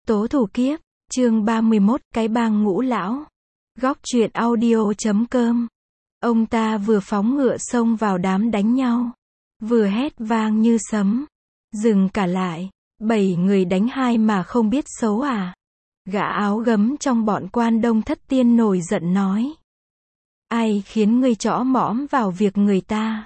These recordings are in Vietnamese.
Tố thủ kiếp, chương 31, cái bang ngũ lão. Góc truyện audio.com. Ông ta vừa phóng ngựa xông vào đám đánh nhau, vừa hét vang như sấm. Dừng cả lại, 7 người đánh 2 mà không biết xấu à? Gã áo gấm trong bọn Quan Đông Thất Tiên nổi giận nói. Ai khiến ngươi chõ mõm vào việc người ta?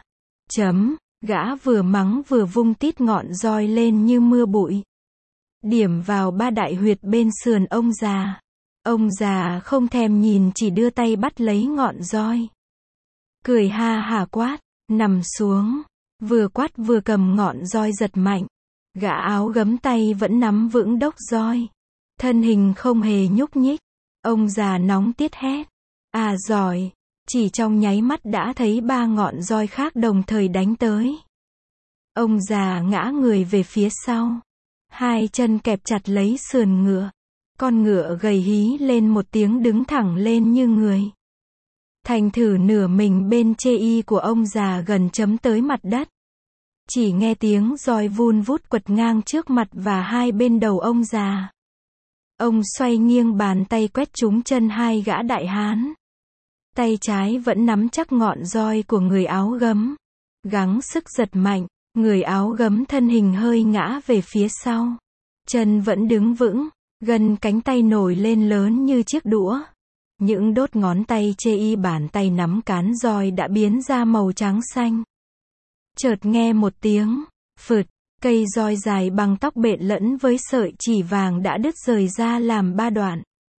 Gã vừa mắng vừa vung tít ngọn roi lên như mưa bụi. Điểm vào 3 đại huyệt bên sườn ông già. Ông già không thèm nhìn, chỉ đưa tay bắt lấy ngọn roi. Cười ha hả quát, nằm xuống. Vừa quát vừa cầm ngọn roi giật mạnh. Gã áo gấm tay vẫn nắm vững đốc roi. Thân hình không hề nhúc nhích. Ông già nóng tiết hét. À giỏi. Chỉ trong nháy mắt đã thấy 3 ngọn roi khác đồng thời đánh tới. Ông già ngã người về phía sau. 2 chân kẹp chặt lấy sườn ngựa. Con ngựa gầy hí lên một tiếng đứng thẳng lên như người. Thành thử nửa mình bên chê y của ông già gần chấm tới mặt đất. Chỉ nghe tiếng roi vun vút quật ngang trước mặt và hai bên đầu ông già. Ông xoay nghiêng bàn tay quét trúng chân 2 gã đại hán. Tay trái vẫn nắm chắc ngọn roi của người áo gấm. Gắng sức giật mạnh, người áo gấm thân hình hơi ngã về phía sau. Chân vẫn đứng vững, gân cánh tay nổi lên lớn như chiếc đũa. Những đốt ngón tay chê y bàn tay nắm cán roi đã biến ra màu trắng xanh. Chợt nghe một tiếng phượt, cây roi dài bằng tóc bện lẫn với sợi chỉ vàng đã đứt rời ra làm 3 đoạn.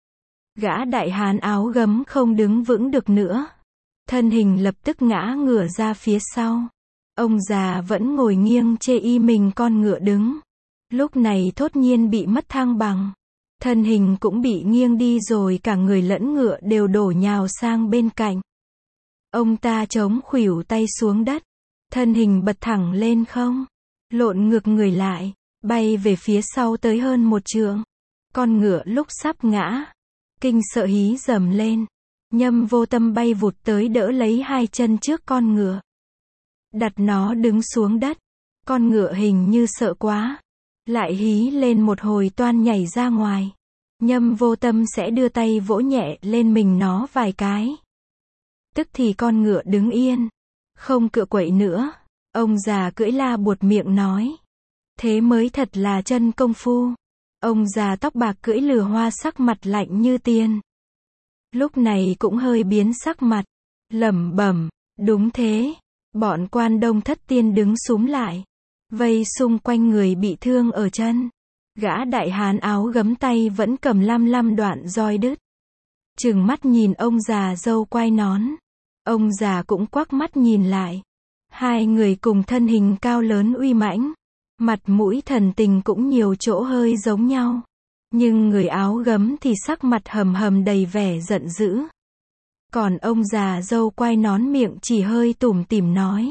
Gã đại hán áo gấm không đứng vững được nữa. Thân hình lập tức ngã ngửa ra phía sau. Ông già vẫn ngồi nghiêng chê y mình con ngựa đứng. Lúc này thốt nhiên bị mất thăng bằng. Thân hình cũng bị nghiêng đi rồi cả người lẫn ngựa đều đổ nhào sang bên cạnh. Ông ta chống khuỷu tay xuống đất. Thân hình bật thẳng lên không. Lộn ngược người lại, bay về phía sau tới hơn 1 trượng. Con ngựa lúc sắp ngã. Kinh sợ hí rầm lên. Nhâm Vô Tâm bay vụt tới đỡ lấy 2 chân trước con ngựa. Đặt nó đứng xuống đất. Con ngựa hình như sợ quá. Lại hí lên một hồi toan nhảy ra ngoài. Nhâm Vô Tâm sẽ đưa tay vỗ nhẹ lên mình nó vài cái. Tức thì con ngựa đứng yên. Không cựa quậy nữa. Ông già cưỡi la buột miệng nói. Thế mới thật là chân công phu. Ông già tóc bạc cưỡi lừa hoa sắc mặt lạnh như tiền. Lúc này cũng hơi biến sắc mặt. Lẩm bẩm, đúng thế. Bọn Quan Đông Thất Tiên đứng xúm lại. Vây xung quanh người bị thương ở chân. Gã đại hán áo gấm tay vẫn cầm 5 đoạn roi đứt. Trừng mắt nhìn ông già râu quai nón. Ông già cũng quắc mắt nhìn lại. 2 người cùng thân hình cao lớn uy mãnh. Mặt mũi thần tình cũng nhiều chỗ hơi giống nhau. Nhưng người áo gấm thì sắc mặt hầm đầy vẻ giận dữ. Còn ông già râu quai nón miệng chỉ hơi tủm tỉm nói.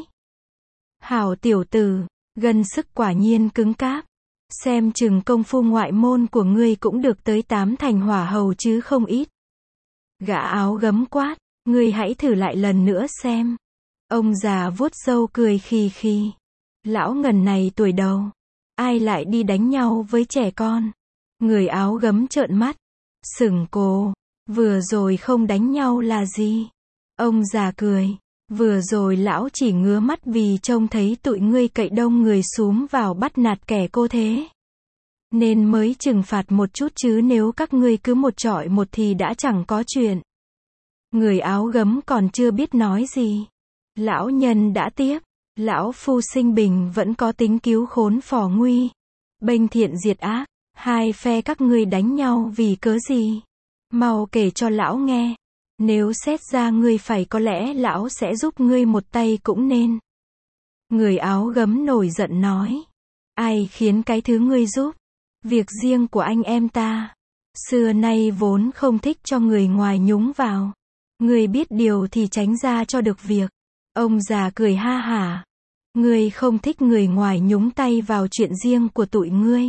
Hảo tiểu tử, gân sức quả nhiên cứng cáp. Xem chừng công phu ngoại môn của ngươi cũng được tới 8 thành hỏa hầu chứ không ít. Gã áo gấm quát, ngươi hãy thử lại lần nữa xem. Ông già vuốt râu cười khì khì. Lão ngần này tuổi đầu. Ai lại đi đánh nhau với trẻ con? Người áo gấm trợn mắt. Sửng cồ. Vừa rồi không đánh nhau là gì? Ông già cười. Vừa rồi lão chỉ ngứa mắt vì trông thấy tụi ngươi cậy đông người xúm vào bắt nạt kẻ cô thế. Nên mới trừng phạt một chút chứ nếu các ngươi cứ một chọi một thì đã chẳng có chuyện. Người áo gấm còn chưa biết nói gì. Lão nhân đã tiếp. Lão phu sinh bình vẫn có tính cứu khốn phò nguy. Bênh thiện diệt ác. 2 phe các ngươi đánh nhau vì cớ gì? Mau kể cho lão nghe. Nếu xét ra ngươi phải có lẽ lão sẽ giúp ngươi một tay cũng nên. Người áo gấm nổi giận nói. Ai khiến cái thứ ngươi giúp? Việc riêng của anh em ta. Xưa nay vốn không thích cho người ngoài nhúng vào. Ngươi biết điều thì tránh ra cho được việc. Ông già cười ha hả. Ngươi không thích người ngoài nhúng tay vào chuyện riêng của tụi ngươi.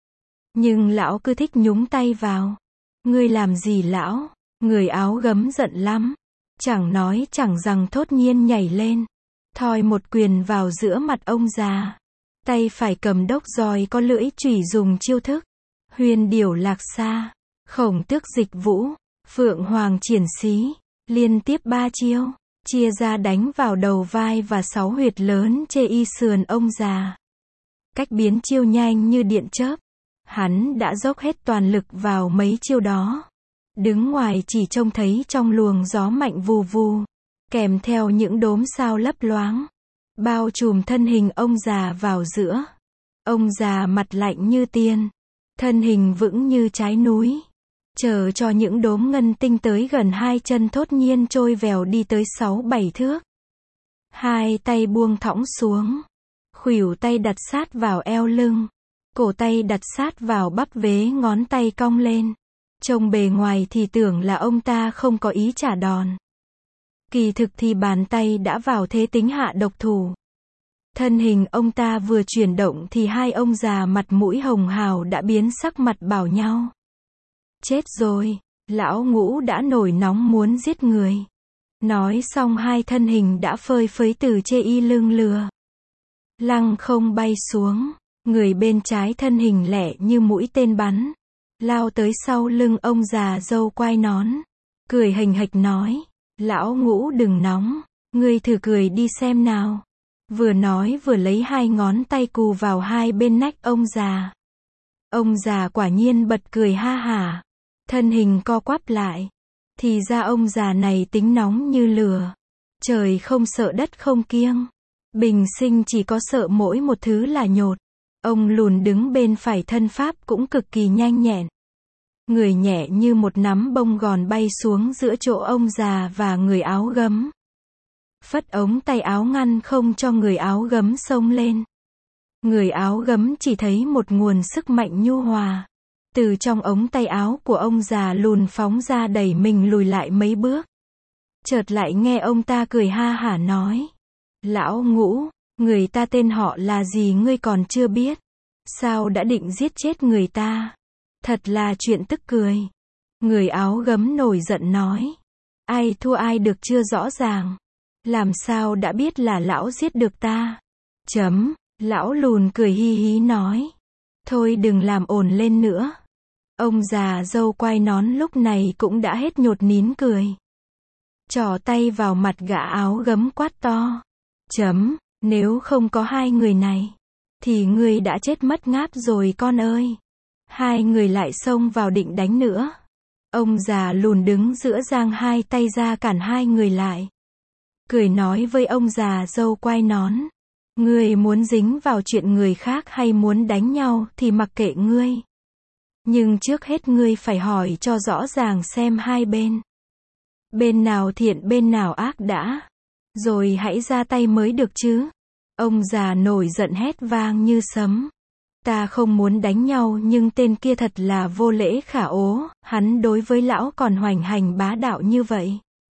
Nhưng lão cứ thích nhúng tay vào. Ngươi làm gì lão? Người áo gấm giận lắm. Chẳng nói chẳng rằng thốt nhiên nhảy lên. Thoi một quyền vào giữa mặt ông già. Tay phải cầm đốc roi có lưỡi chùy dùng chiêu thức Huyền điểu lạc xa, khổng tước dịch vũ, phượng hoàng triển xí, liên tiếp 3 chiêu, chia ra đánh vào đầu vai và 6 huyệt lớn chê y sườn ông già. Cách biến chiêu nhanh như điện chớp. Hắn đã dốc hết toàn lực vào mấy chiêu đó. Đứng ngoài chỉ trông thấy trong luồng gió mạnh vù vù, kèm theo những đốm sao lấp loáng, bao trùm thân hình ông già vào giữa. Ông già mặt lạnh như tiên, thân hình vững như trái núi, chờ cho những đốm ngân tinh tới gần 2 chân thốt nhiên trôi vèo đi tới 6-7 thước. 2 tay buông thõng xuống, khuỷu tay đặt sát vào eo lưng, cổ tay đặt sát vào bắp vế ngón tay cong lên. Trông bề ngoài thì tưởng là ông ta không có ý trả đòn. Kỳ thực thì bàn tay đã vào thế tính hạ độc thủ. Thân hình ông ta vừa chuyển động thì 2 ông già mặt mũi hồng hào đã biến sắc mặt bảo nhau. Chết rồi, lão Ngũ đã nổi nóng muốn giết người. Nói xong 2 thân hình đã phơi phới từ chê y lưng lừa. Lăng không bay xuống, người bên trái thân hình lẹ như mũi tên bắn, lao tới sau lưng ông già râu quai nón, cười hình hạch nói, lão Ngũ đừng nóng, ngươi thử cười đi xem nào. Vừa nói vừa lấy 2 ngón tay cù vào 2 bên nách ông già. Ông già quả nhiên bật cười ha hả, thân hình co quắp lại. Thì ra ông già này tính nóng như lửa. Trời không sợ đất không kiêng. Bình sinh chỉ có sợ mỗi một thứ là nhột. Ông lùn đứng bên phải thân pháp cũng cực kỳ nhanh nhẹn. Người nhẹ như một nắm bông gòn bay xuống giữa chỗ ông già và người áo gấm. Phất ống tay áo ngăn không cho người áo gấm xông lên. Người áo gấm chỉ thấy một nguồn sức mạnh nhu hòa. Từ trong ống tay áo của ông già lùn phóng ra đẩy mình lùi lại mấy bước. Chợt lại nghe ông ta cười ha hả nói. Lão Ngũ, người ta tên họ là gì ngươi còn chưa biết. Sao đã định giết chết người ta? Thật là chuyện tức cười. Người áo gấm nổi giận nói. Ai thua ai được chưa rõ ràng. Làm sao đã biết là lão giết được ta? Lão lùn cười hi hí nói. Thôi đừng làm ồn lên nữa. Ông già râu quai nón lúc này cũng đã hết nhột nín cười. Trỏ tay vào mặt gã áo gấm quát to. Nếu không có 2 người này, thì ngươi đã chết mất ngáp rồi con ơi. 2 người lại xông vào định đánh nữa. Ông già lùn đứng giữa giang 2 tay ra cản 2 người lại. Cười nói với ông già râu quai nón. Ngươi muốn dính vào chuyện người khác hay muốn đánh nhau thì mặc kệ ngươi. Nhưng trước hết ngươi phải hỏi cho rõ ràng xem 2 bên. Bên nào thiện bên nào ác đã. Rồi hãy ra tay mới được chứ. Ông già nổi giận hét vang như sấm. Ta không muốn đánh nhau nhưng tên kia thật là vô lễ khả ố. Hắn đối với lão còn hoành hành bá đạo như vậy.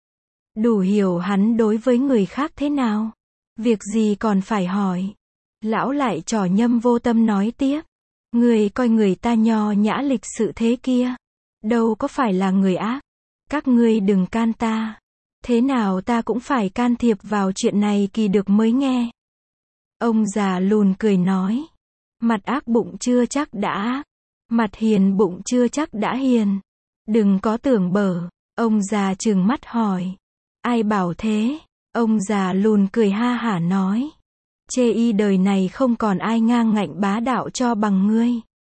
Đủ hiểu hắn đối với người khác thế nào. Việc gì còn phải hỏi. Lão lại trò nhâm vô tâm nói tiếp. Người coi người ta nho nhã lịch sự thế kia. Đâu có phải là người ác. Các ngươi đừng can ta. Thế nào ta cũng phải can thiệp vào chuyện này kỳ được mới nghe. Ông già lùn cười nói. Mặt ác bụng chưa chắc đã ác. Mặt hiền bụng chưa chắc đã hiền. Đừng có tưởng bở. Ông già trừng mắt hỏi. Ai bảo thế? Ông già lùn cười ha hả nói. Chê y đời này không còn ai ngang ngạnh bá đạo cho bằng ngươi.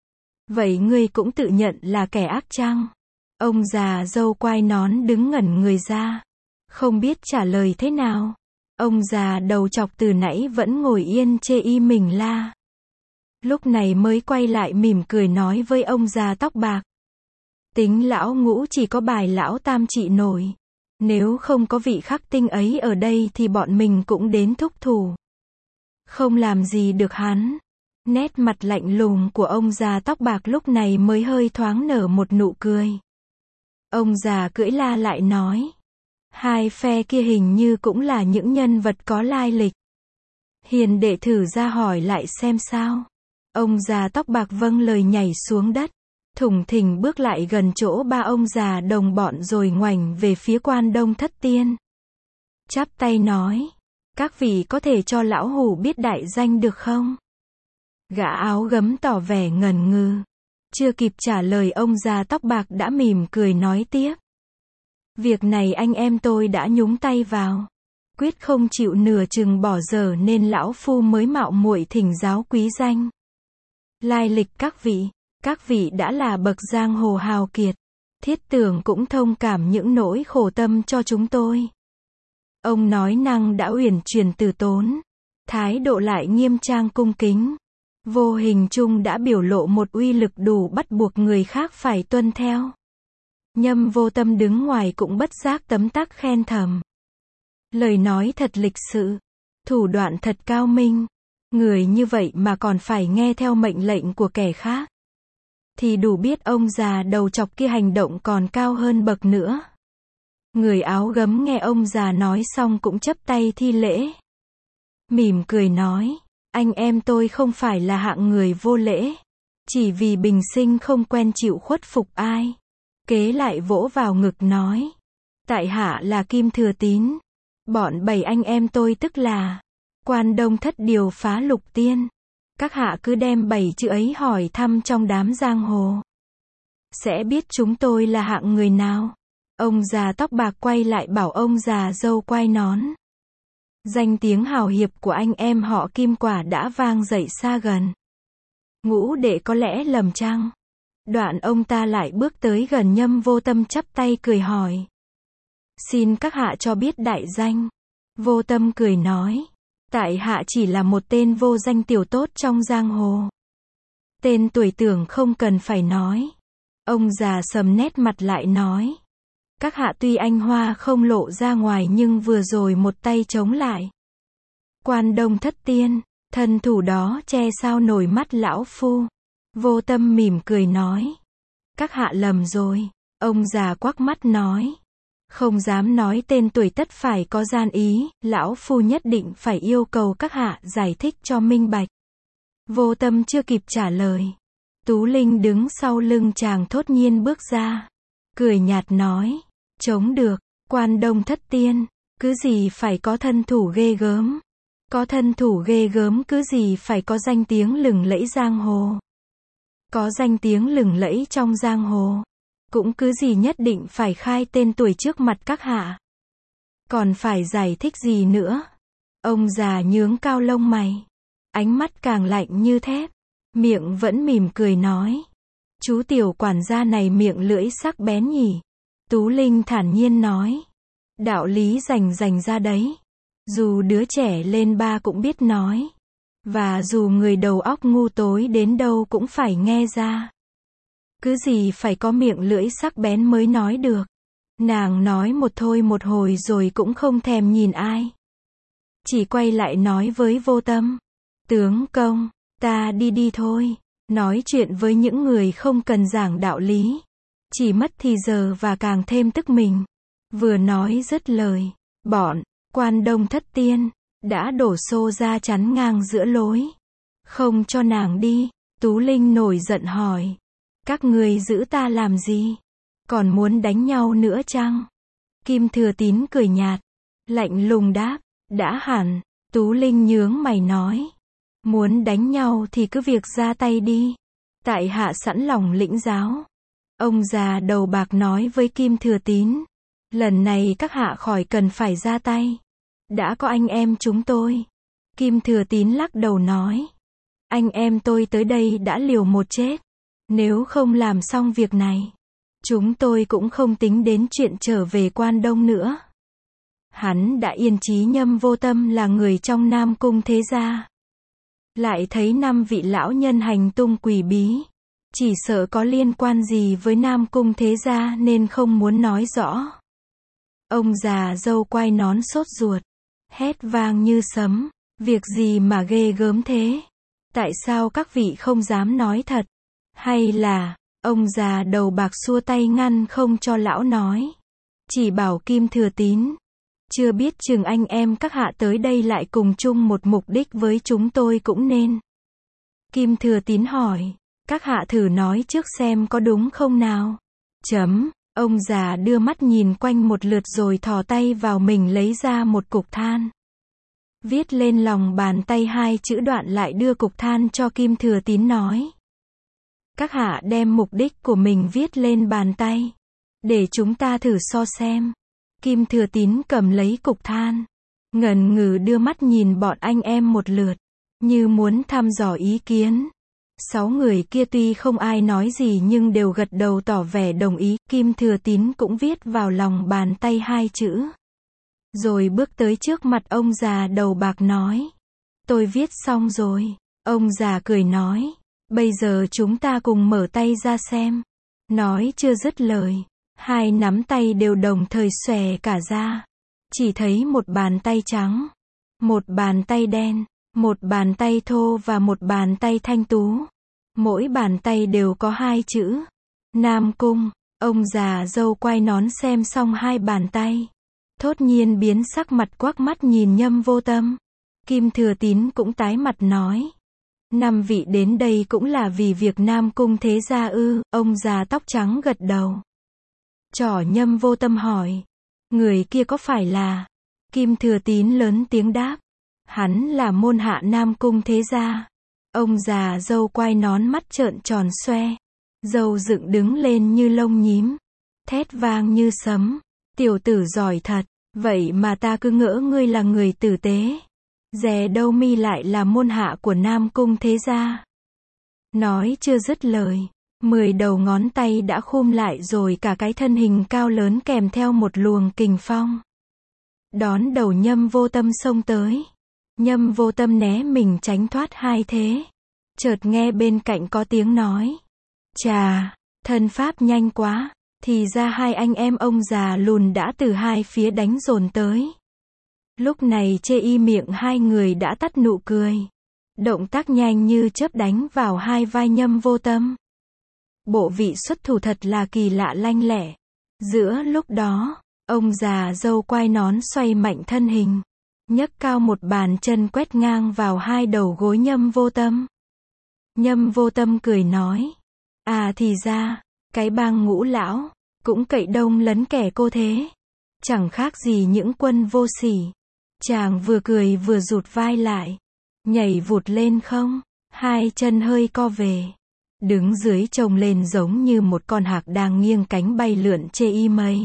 Vậy ngươi cũng tự nhận là kẻ ác chăng? Ông già râu quai nón đứng ngẩn người ra. Không biết trả lời thế nào. Ông già đầu chọc từ nãy vẫn ngồi yên chê y mình la. Lúc này mới quay lại mỉm cười nói với ông già tóc bạc. Tính lão Ngũ chỉ có bài lão tam trị nổi. Nếu không có vị khắc tinh ấy ở đây thì bọn mình cũng đến thúc thủ. Không làm gì được hắn. Nét mặt lạnh lùng của ông già tóc bạc lúc này mới hơi thoáng nở một nụ cười. Ông già cưỡi la lại nói. 2 phe kia hình như cũng là những nhân vật có lai lịch. Hiền đệ thử ra hỏi lại xem sao. Ông già tóc bạc vâng lời nhảy xuống đất. Thủng thình bước lại gần chỗ 3 ông già đồng bọn rồi ngoảnh về phía Quan Đông Thất Tiên. Chắp tay nói. Các vị có thể cho lão hủ biết đại danh được không? Gã áo gấm tỏ vẻ ngần ngừ. Chưa kịp trả lời ông già tóc bạc đã mỉm cười nói tiếp. Việc này anh em tôi đã nhúng tay vào. Quyết không chịu nửa chừng bỏ dở nên lão phu mới mạo muội thỉnh giáo quý danh. Lai lịch các vị đã là bậc giang hồ hào kiệt. Thiết tưởng cũng thông cảm những nỗi khổ tâm cho chúng tôi. Ông nói năng đã uyển chuyển từ tốn. Thái độ lại nghiêm trang cung kính. Vô hình chung đã biểu lộ một uy lực đủ bắt buộc người khác phải tuân theo. Nhâm Vô Tâm đứng ngoài cũng bất giác tấm tắc khen thầm. Lời nói thật lịch sự. Thủ đoạn thật cao minh. Người như vậy mà còn phải nghe theo mệnh lệnh của kẻ khác. Thì đủ biết ông già đầu chọc kia hành động còn cao hơn bậc nữa. Người áo gấm nghe ông già nói xong cũng chắp tay thi lễ. Mỉm cười nói, anh em tôi không phải là hạng người vô lễ. Chỉ vì bình sinh không quen chịu khuất phục ai. Kế lại vỗ vào ngực nói. Tại hạ là Kim Thừa Tín. Bọn 7 anh em tôi tức là Quan Đông Thất Điều Phá Lục Tiên. Các hạ cứ đem 7 chữ ấy hỏi thăm trong đám giang hồ. Sẽ biết chúng tôi là hạng người nào. Ông già tóc bạc quay lại bảo ông già râu quai nón. Danh tiếng hào hiệp của anh em họ Kim quả đã vang dậy xa gần. Ngũ đệ có lẽ lầm chăng? Đoạn ông ta lại bước tới gần Nhâm Vô Tâm chắp tay cười hỏi. Xin các hạ cho biết đại danh. Vô Tâm cười nói. Tại hạ chỉ là một tên vô danh tiểu tốt trong giang hồ. Tên tuổi tưởng không cần phải nói. Ông già sầm nét mặt lại nói. Các hạ tuy anh hoa không lộ ra ngoài nhưng vừa rồi một tay chống lại. Quan Đông Thất Tiên, thân thủ đó che sao nổi mắt lão phu. Vô Tâm mỉm cười nói. Các hạ lầm rồi. Ông già quắc mắt nói. Không dám nói tên tuổi tất phải có gian ý, lão phu nhất định phải yêu cầu các hạ giải thích cho minh bạch. Vô Tâm chưa kịp trả lời. Tú Linh đứng sau lưng chàng thốt nhiên bước ra. Cười nhạt nói. Chống được, Quan Đông Thất Tiên, cứ gì phải có thân thủ ghê gớm. Có thân thủ ghê gớm cứ gì phải có danh tiếng lừng lẫy giang hồ. Có danh tiếng lừng lẫy trong giang hồ. Cũng cứ gì nhất định phải khai tên tuổi trước mặt các hạ. Còn phải giải thích gì nữa? Ông già nhướng cao lông mày. Ánh mắt càng lạnh như thép. Miệng vẫn mỉm cười nói. Chú tiểu quản gia này miệng lưỡi sắc bén nhỉ. Tú Linh thản nhiên nói. Đạo lý rành ra đấy. Dù đứa trẻ lên 3 cũng biết nói. Và dù người đầu óc ngu tối đến đâu cũng phải nghe ra. Cứ gì phải có miệng lưỡi sắc bén mới nói được. Nàng nói một thôi một hồi rồi cũng không thèm nhìn ai. Chỉ quay lại nói với Vô Tâm. Tướng công, ta đi thôi. Nói chuyện với những người không cần giảng đạo lý. Chỉ mất thì giờ và càng thêm tức mình. Vừa nói dứt lời. Bọn Quan Đông Thất Tiên đã đổ xô ra chắn ngang giữa lối. Không cho nàng đi. Tú Linh nổi giận hỏi. Các người giữ ta làm gì? Còn muốn đánh nhau nữa chăng? Kim Thừa Tín cười nhạt. Lạnh lùng đáp. Đã hẳn. Tú Linh nhướng mày nói. Muốn đánh nhau thì cứ việc ra tay đi. Tại hạ sẵn lòng lĩnh giáo. Ông già đầu bạc nói với Kim Thừa Tín. Lần này các hạ khỏi cần phải ra tay. Đã có anh em chúng tôi. Kim Thừa Tín lắc đầu nói. Anh em tôi tới đây đã liều một chết. Nếu không làm xong việc này, chúng tôi cũng không tính đến chuyện trở về Quan Đông nữa. Hắn đã yên chí Nhâm Vô Tâm là người trong Nam Cung thế gia. Lại thấy 5 vị lão nhân hành tung quỷ bí. Chỉ sợ có liên quan gì với Nam Cung thế gia nên không muốn nói rõ. Ông già râu quai nón sốt ruột. Hét vang như sấm. Việc gì mà ghê gớm thế? Tại sao các vị không dám nói thật? Hay là, ông già đầu bạc xua tay ngăn không cho lão nói. Chỉ bảo Kim Thừa Tín. Chưa biết chừng anh em các hạ tới đây lại cùng chung một mục đích với chúng tôi cũng nên. Kim Thừa Tín hỏi. Các hạ thử nói trước xem có đúng không nào? Ông già đưa mắt nhìn quanh một lượt rồi thò tay vào mình lấy ra một cục than. Viết lên lòng bàn tay 2 chữ đoạn lại đưa cục than cho Kim Thừa Tín nói. Các hạ đem mục đích của mình viết lên bàn tay. Để chúng ta thử so xem. Kim Thừa Tín cầm lấy cục than. Ngần ngừ đưa mắt nhìn bọn anh em một lượt. Như muốn thăm dò ý kiến. 6 người kia tuy không ai nói gì nhưng đều gật đầu tỏ vẻ đồng ý. Kim Thừa Tín cũng viết vào lòng bàn tay 2 chữ. Rồi bước tới trước mặt ông già đầu bạc nói. Tôi viết xong rồi. Ông già cười nói. Bây giờ chúng ta cùng mở tay ra xem. Nói chưa dứt lời. 2 nắm tay đều đồng thời xòe cả ra. Chỉ thấy một bàn tay trắng. Một bàn tay đen. Một bàn tay thô và một bàn tay thanh tú. Mỗi bàn tay đều có 2 chữ. Nam Cung. Ông già râu quai nón xem xong 2 bàn tay. Thốt nhiên biến sắc mặt quắc mắt nhìn Nhâm Vô Tâm. Kim Thừa Tín cũng tái mặt nói. 5 vị đến đây cũng là vì việc Nam Cung thế gia ư? Ông già tóc trắng gật đầu. Trỏ Nhâm Vô Tâm hỏi. Người kia có phải là? Kim Thừa Tín lớn tiếng đáp. Hắn là môn hạ Nam Cung thế gia. Ông già râu quai nón mắt trợn tròn xoe. Râu dựng đứng lên như lông nhím. Thét vang như sấm. Tiểu tử giỏi thật. Vậy mà ta cứ ngỡ ngươi là người tử tế. Dè đâu mi lại là môn hạ của Nam Cung thế gia. Nói chưa dứt lời. 10 đầu ngón tay đã khum lại rồi cả cái thân hình cao lớn kèm theo một luồng kình phong. Đón đầu Nhâm Vô Tâm xông tới. Nhâm Vô Tâm né mình tránh thoát 2 thế. Chợt nghe bên cạnh có tiếng nói. Chà, thân pháp nhanh quá. Thì ra 2 anh em ông già lùn đã từ 2 phía đánh dồn tới. Lúc này chê y miệng 2 người đã tắt nụ cười. Động tác nhanh như chớp đánh vào 2 vai Nhâm Vô Tâm. Bộ vị xuất thủ thật là kỳ lạ lanh lẹ. Giữa lúc đó, ông già râu quai nón xoay mạnh thân hình. Nhấc cao một bàn chân quét ngang vào 2 đầu gối Nhâm Vô Tâm. Nhâm Vô Tâm cười nói. À thì ra, cái bang Ngũ lão, cũng cậy đông lấn kẻ cô thế. Chẳng khác gì những quân vô sỉ. Chàng vừa cười vừa rụt vai lại. Nhảy vụt lên không. 2 chân hơi co về. Đứng dưới trông lên giống như một con hạc đang nghiêng cánh bay lượn chê y mây.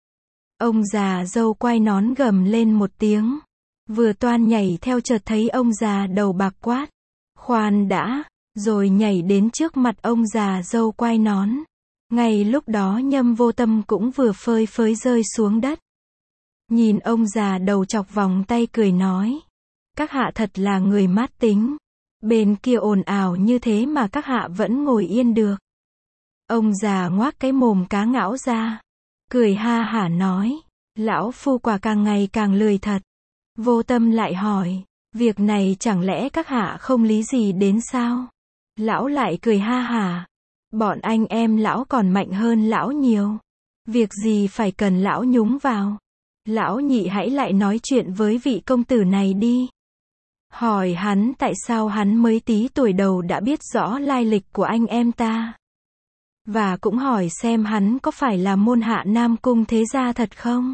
Ông già râu quai nón gầm lên một tiếng. Vừa toan nhảy theo chợt thấy ông già đầu bạc quát. Khoan đã. Rồi nhảy đến trước mặt ông già râu quai nón. Ngay lúc đó Nhâm Vô Tâm cũng vừa phơi phới rơi xuống đất. Nhìn ông già đầu chọc vòng tay cười nói. Các hạ thật là người mát tính. Bên kia ồn ào như thế mà các hạ vẫn ngồi yên được. Ông già ngoác cái mồm cá ngão ra. Cười ha hả nói. Lão phu quả càng ngày càng lười thật. Vô Tâm lại hỏi. Việc này chẳng lẽ các hạ không lý gì đến sao? Lão lại cười ha hả. Bọn anh em lão còn mạnh hơn lão nhiều. Việc gì phải cần lão nhúng vào. Lão nhị hãy lại nói chuyện với vị công tử này đi. Hỏi hắn tại sao hắn mới tí tuổi đầu đã biết rõ lai lịch của anh em ta. Và cũng hỏi xem hắn có phải là môn hạ Nam Cung thế gia thật không?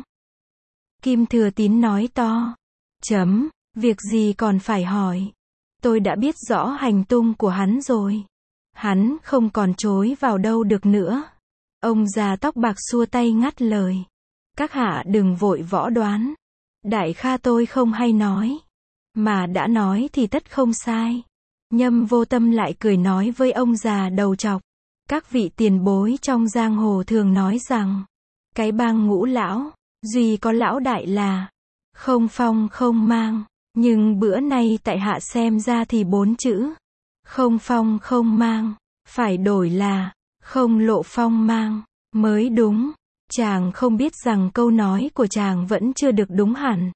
Kim Thừa Tín nói to. Chấm, việc gì còn phải hỏi. Tôi đã biết rõ hành tung của hắn rồi. Hắn không còn chối vào đâu được nữa. Ông già tóc bạc xua tay ngắt lời. Các hạ đừng vội võ đoán. Đại kha tôi không hay nói. Mà đã nói thì tất không sai. Nhâm Vô Tâm lại cười nói với ông già đầu trọc. Các vị tiền bối trong giang hồ thường nói rằng. Cái bang Ngũ lão, duy có lão đại là. Không phong không mang. Nhưng bữa nay tại hạ xem ra thì 4 chữ. Không phong không mang. Phải đổi là. Không lộ phong mang. Mới đúng. Chàng không biết rằng câu nói của chàng vẫn chưa được đúng hẳn.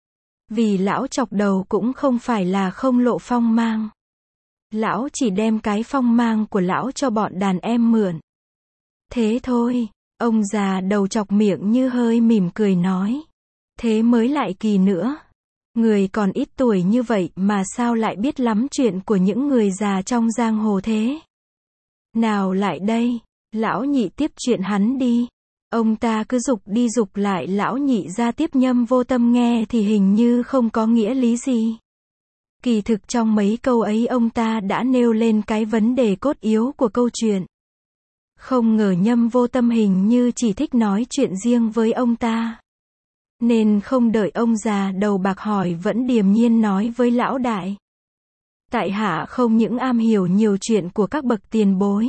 Vì lão chọc đầu cũng không phải là không lộ phong mang. Lão chỉ đem cái phong mang của lão cho bọn đàn em mượn. Thế thôi. Ông già đầu chọc miệng như hơi mỉm cười nói. Thế mới lại kỳ nữa. Người còn ít tuổi như vậy mà sao lại biết lắm chuyện của những người già trong giang hồ thế? Nào lại đây. Lão nhị tiếp chuyện hắn đi. Ông ta cứ giục đi giục lại lão nhị ra tiếp. Nhâm Vô Tâm nghe thì hình như không có nghĩa lý gì. Kỳ thực trong mấy câu ấy ông ta đã nêu lên cái vấn đề cốt yếu của câu chuyện. Không ngờ Nhâm Vô Tâm hình như chỉ thích nói chuyện riêng với ông ta. Nên không đợi ông già đầu bạc hỏi vẫn điềm nhiên nói với lão đại. Tại hạ không những am hiểu nhiều chuyện của các bậc tiền bối,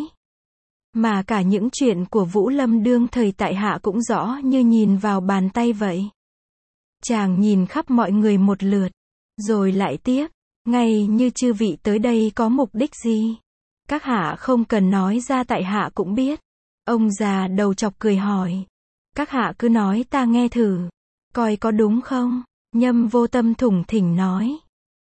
mà cả những chuyện của Vũ Lâm đương thời tại hạ cũng rõ như nhìn vào bàn tay vậy. Chàng nhìn khắp mọi người một lượt, rồi lại tiếp, ngay như chư vị tới đây có mục đích gì? Các hạ không cần nói ra tại hạ cũng biết. Ông già đầu chọc cười hỏi. Các hạ cứ nói ta nghe thử, coi có đúng không? Nhâm Vô Tâm thủng thỉnh nói.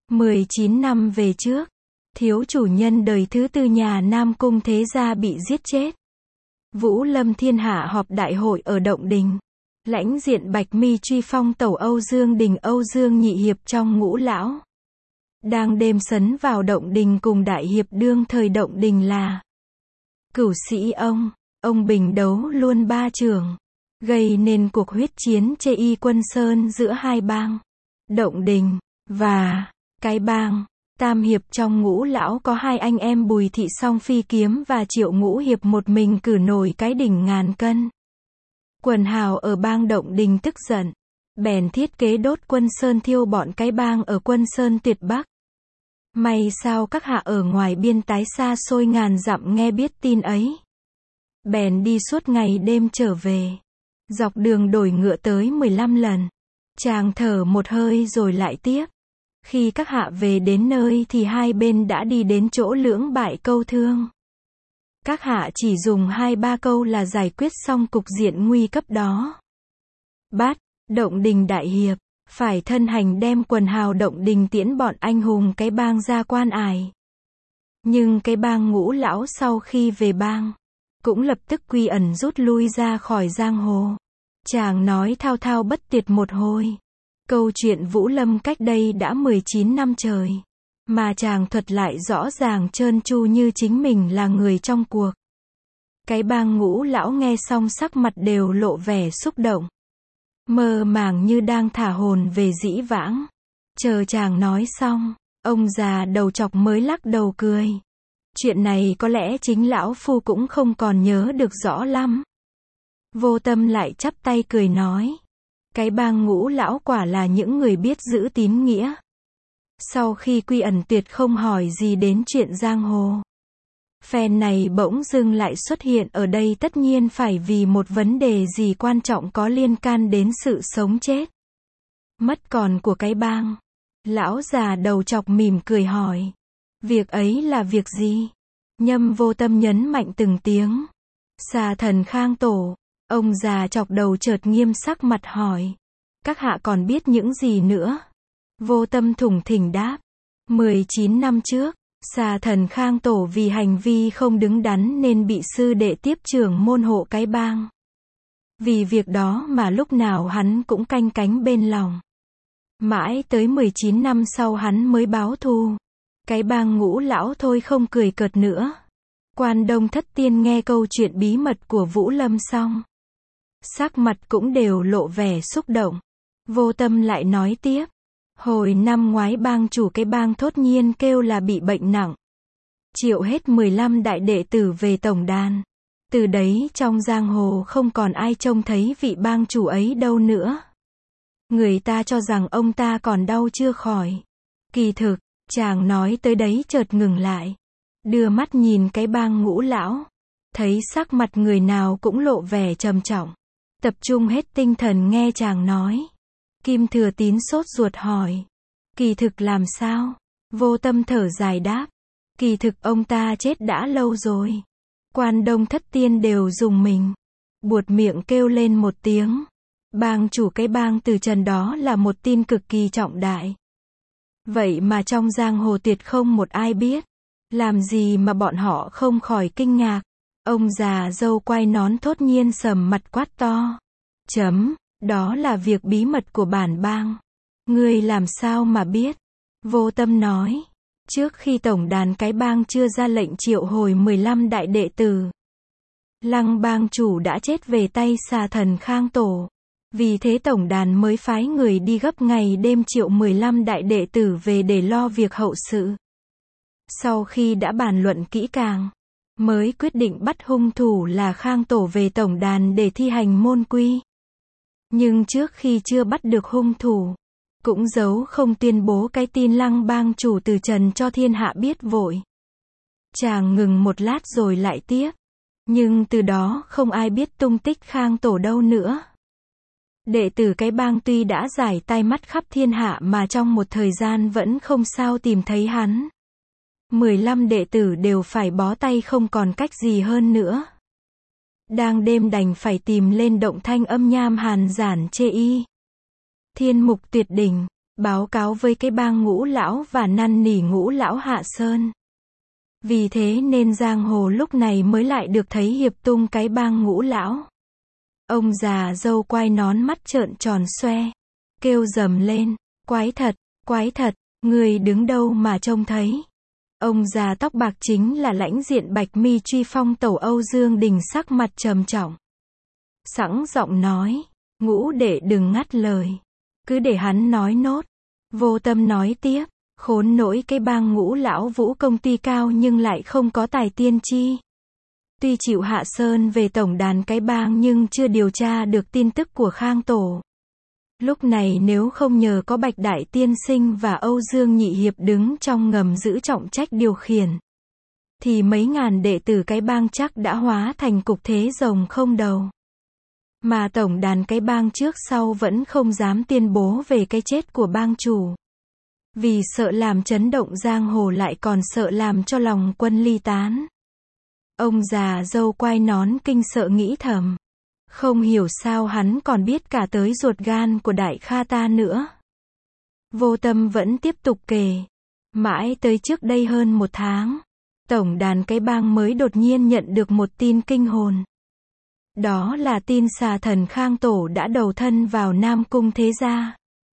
19 năm về trước, thiếu chủ nhân đời thứ tư nhà Nam Cung Thế Gia bị giết chết. Vũ Lâm thiên hạ họp đại hội ở Động Đình. Lãnh diện Bạch Mi truy phong tẩu Âu Dương Đình Âu Dương nhị hiệp trong ngũ lão. Đang đêm sấn vào Động Đình cùng đại hiệp đương thời Động Đình là Cửu Sĩ ông bình đấu luôn ba trường, gây nên cuộc huyết chiến chê y quân sơn giữa hai bang, Động Đình và cái bang. Tam hiệp trong ngũ lão có hai anh em Bùi Thị Song Phi Kiếm và Triệu Ngũ hiệp một mình cử nổi cái đỉnh ngàn cân. Quần hào ở bang Động Đình tức giận, bèn thiết kế đốt quân sơn thiêu bọn cái bang ở quân sơn tuyệt bắc. May sao các hạ ở ngoài biên tái xa xôi ngàn dặm nghe biết tin ấy, bèn đi suốt ngày đêm trở về, dọc đường đổi ngựa tới 15 lần. Chàng thở một hơi rồi lại tiếp. Khi các hạ về đến nơi thì hai bên đã đi đến chỗ lưỡng bại câu thương. Các hạ chỉ dùng 2-3 câu là giải quyết xong cục diện nguy cấp đó. Bát, Động Đình đại hiệp, phải thân hành đem quần hào Động Đình tiễn bọn anh hùng cái bang ra quan ải. Nhưng cái bang ngũ lão sau khi về bang, cũng lập tức quy ẩn rút lui ra khỏi giang hồ. Chàng nói thao thao bất tuyệt một hồi. Câu chuyện Vũ Lâm cách đây đã 19 năm trời, mà chàng thuật lại rõ ràng trơn tru như chính mình là người trong cuộc. Cái bang ngũ lão nghe xong sắc mặt đều lộ vẻ xúc động, mơ màng như đang thả hồn về dĩ vãng. Chờ chàng nói xong, ông già đầu chọc mới lắc đầu cười. Chuyện này có lẽ chính lão phu cũng không còn nhớ được rõ lắm. Vô Tâm lại chắp tay cười nói. Cái bang ngũ lão quả là những người biết giữ tín nghĩa. Sau khi quy ẩn tuyệt không hỏi gì đến chuyện giang hồ. Phen này bỗng dưng lại xuất hiện ở đây tất nhiên phải vì một vấn đề gì quan trọng có liên can đến sự sống chết, mất còn của cái bang. Lão già đầu chọc mỉm cười hỏi. Việc ấy là việc gì? Nhâm Vô Tâm nhấn mạnh từng tiếng. Xà thần Khang Tổ. Ông già chọc đầu chợt nghiêm sắc mặt hỏi. Các hạ còn biết những gì nữa? Vô Tâm thủng thỉnh đáp. 19 năm trước, xà thần Khang Tổ vì hành vi không đứng đắn nên bị sư đệ tiếp trưởng môn hộ cái bang. Vì việc đó mà lúc nào hắn cũng canh cánh bên lòng. Mãi tới 19 năm sau hắn mới báo thù. Cái bang ngũ lão thôi không cười cợt nữa. Quan Đông Thất Tiên nghe câu chuyện bí mật của Vũ Lâm xong, sắc mặt cũng đều lộ vẻ xúc động. Vô Tâm lại nói tiếp. Hồi năm ngoái bang chủ cái bang thốt nhiên kêu là bị bệnh nặng, triệu hết 15 đại đệ tử về tổng đàn. Từ đấy trong giang hồ không còn ai trông thấy vị bang chủ ấy đâu nữa. Người ta cho rằng ông ta còn đau chưa khỏi. Kỳ thực, chàng nói tới đấy chợt ngừng lại, đưa mắt nhìn cái bang ngũ lão, thấy sắc mặt người nào cũng lộ vẻ trầm trọng, tập trung hết tinh thần nghe chàng nói. Kim Thừa Tín sốt ruột hỏi. Kỳ thực làm sao? Vô Tâm thở dài đáp. Kỳ thực ông ta chết đã lâu rồi. Quan Đông Thất Tiên đều dùng mình, buột miệng kêu lên một tiếng. Bang chủ cái bang Từ Trần đó là một tin cực kỳ trọng đại. Vậy mà trong giang hồ tuyệt không một ai biết. Làm gì mà bọn họ không khỏi kinh ngạc. Ông già râu quai nón thốt nhiên sầm mặt quát to. Đó là việc bí mật của bản bang. Ngươi làm sao mà biết? Vô Tâm nói. Trước khi tổng đàn cái bang chưa ra lệnh triệu hồi 15 đại đệ tử, Lăng bang chủ đã chết về tay xà thần Khang Tổ. Vì thế tổng đàn mới phái người đi gấp ngày đêm triệu 15 đại đệ tử về để lo việc hậu sự. Sau khi đã bàn luận kỹ càng, mới quyết định bắt hung thủ là Khang Tổ về tổng đàn để thi hành môn quy. Nhưng trước khi chưa bắt được hung thủ, cũng giấu không tuyên bố cái tin Lăng bang chủ từ trần cho thiên hạ biết vội. Chàng ngừng một lát rồi lại tiếp. Nhưng từ đó không ai biết tung tích Khang Tổ đâu nữa. Đệ tử cái bang tuy đã giải tai mắt khắp thiên hạ mà trong một thời gian vẫn không sao tìm thấy hắn. 15 đệ tử đều phải bó tay không còn cách gì hơn nữa. Đang đêm đành phải tìm lên động Thanh Âm Nham Hàn Giản Chê Y. Thiên Mục Tuyệt Đỉnh, báo cáo với cái bang Ngũ Lão và năn nỉ Ngũ Lão hạ sơn. Vì thế nên giang hồ lúc này mới lại được thấy hiệp tung cái bang Ngũ Lão. Ông già râu quai nón mắt trợn tròn xoe, kêu rầm lên, quái thật, người đứng đâu mà trông thấy. Ông già tóc bạc chính là lãnh diện Bạch Mi truy phong tẩu Âu Dương Đình sắc mặt trầm trọng. Sẵn giọng nói, Ngũ đệ đừng ngắt lời, cứ để hắn nói nốt. Vô Tâm nói tiếp, khốn nỗi cái bang Ngũ Lão vũ công ty cao nhưng lại không có tài tiên tri. Tuy chịu hạ sơn về tổng đàn cái bang nhưng chưa điều tra được tin tức của Khang Tổ. Lúc này nếu không nhờ có Bạch Đại Tiên Sinh và Âu Dương Nhị Hiệp đứng trong ngầm giữ trọng trách điều khiển, thì mấy ngàn đệ tử cái bang chắc đã hóa thành cục thế rồng không đầu. Mà tổng đàn cái bang trước sau vẫn không dám tuyên bố về cái chết của bang chủ. Vì sợ làm chấn động giang hồ lại còn sợ làm cho lòng quân ly tán. Ông già râu quai nón kinh sợ nghĩ thầm. Không hiểu sao hắn còn biết cả tới ruột gan của Đại Kha ta nữa. Vô Tâm vẫn tiếp tục kể. Mãi tới trước đây hơn 1 tháng, tổng đàn cái bang mới đột nhiên nhận được một tin kinh hồn. Đó là tin xà thần Khang Tổ đã đầu thân vào Nam Cung Thế Gia.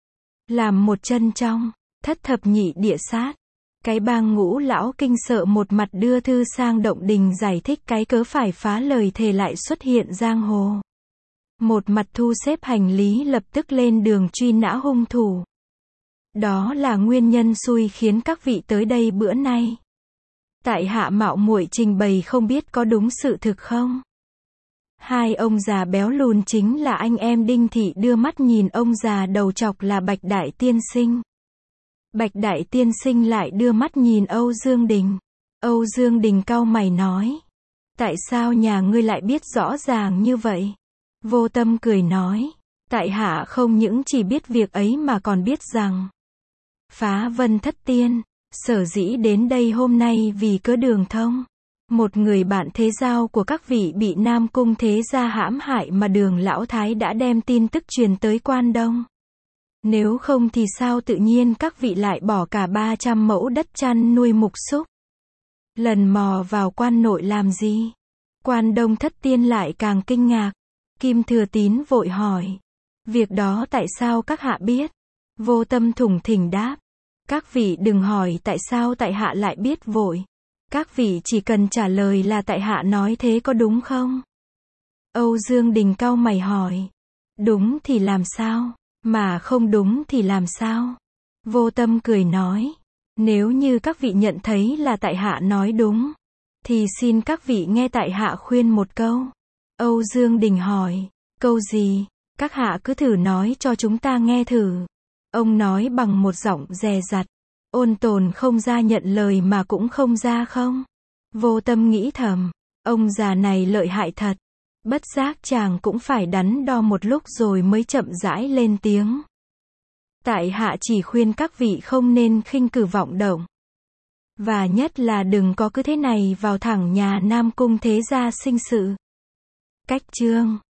Làm một chân trong, thất thập nhị địa sát. Cái bang Ngũ Lão kinh sợ một mặt đưa thư sang động đình giải thích cái cớ phải phá lời thề lại xuất hiện giang hồ. Một mặt thu xếp hành lý lập tức lên đường truy nã hung thủ. Đó là nguyên nhân xui khiến các vị tới đây bữa nay. Tại hạ mạo muội trình bày không biết có đúng sự thực không? Hai ông già béo lùn chính là anh em Đinh Thị đưa mắt nhìn ông già đầu trọc là Bạch Đại Tiên Sinh. Bạch Đại Tiên Sinh lại đưa mắt nhìn Âu Dương Đình. Âu Dương Đình cau mày nói. Tại sao nhà ngươi lại biết rõ ràng như vậy? Vô Tâm cười nói. Tại hạ không những chỉ biết việc ấy mà còn biết rằng Phá Vân Thất Tiên, sở dĩ đến đây hôm nay vì cớ Đường Thông. Một người bạn thế giao của các vị bị Nam Cung Thế Gia hãm hại mà Đường Lão Thái đã đem tin tức truyền tới Quan Đông. Nếu không thì sao tự nhiên các vị lại bỏ cả 300 mẫu đất chăn nuôi mục súc. Lần mò vào quan nội làm gì? Quan Đông Thất Tiên lại càng kinh ngạc. Kim Thừa Tín vội hỏi. Việc đó tại sao các hạ biết? Vô Tâm thủng thỉnh đáp. Các vị đừng hỏi tại sao tại hạ lại biết vội. Các vị chỉ cần trả lời là tại hạ nói thế có đúng không? Âu Dương Đình cau mày hỏi. Đúng thì làm sao? Mà không đúng thì làm sao? Vô Tâm cười nói. Nếu như các vị nhận thấy là tại hạ nói đúng, thì xin các vị nghe tại hạ khuyên một câu. Âu Dương Đình hỏi. Câu gì? Các hạ cứ thử nói cho chúng ta nghe thử. Ông nói bằng một giọng dè dặt. Ôn Tồn không ra nhận lời mà cũng không ra không? Vô Tâm nghĩ thầm. Ông già này lợi hại thật. Bất giác chàng cũng phải đắn đo một lúc rồi mới chậm rãi lên tiếng. Tại hạ chỉ khuyên các vị không nên khinh cử vọng động. Và nhất là đừng có cứ thế này vào thẳng nhà Nam Cung Thế Gia sinh sự. Cách chương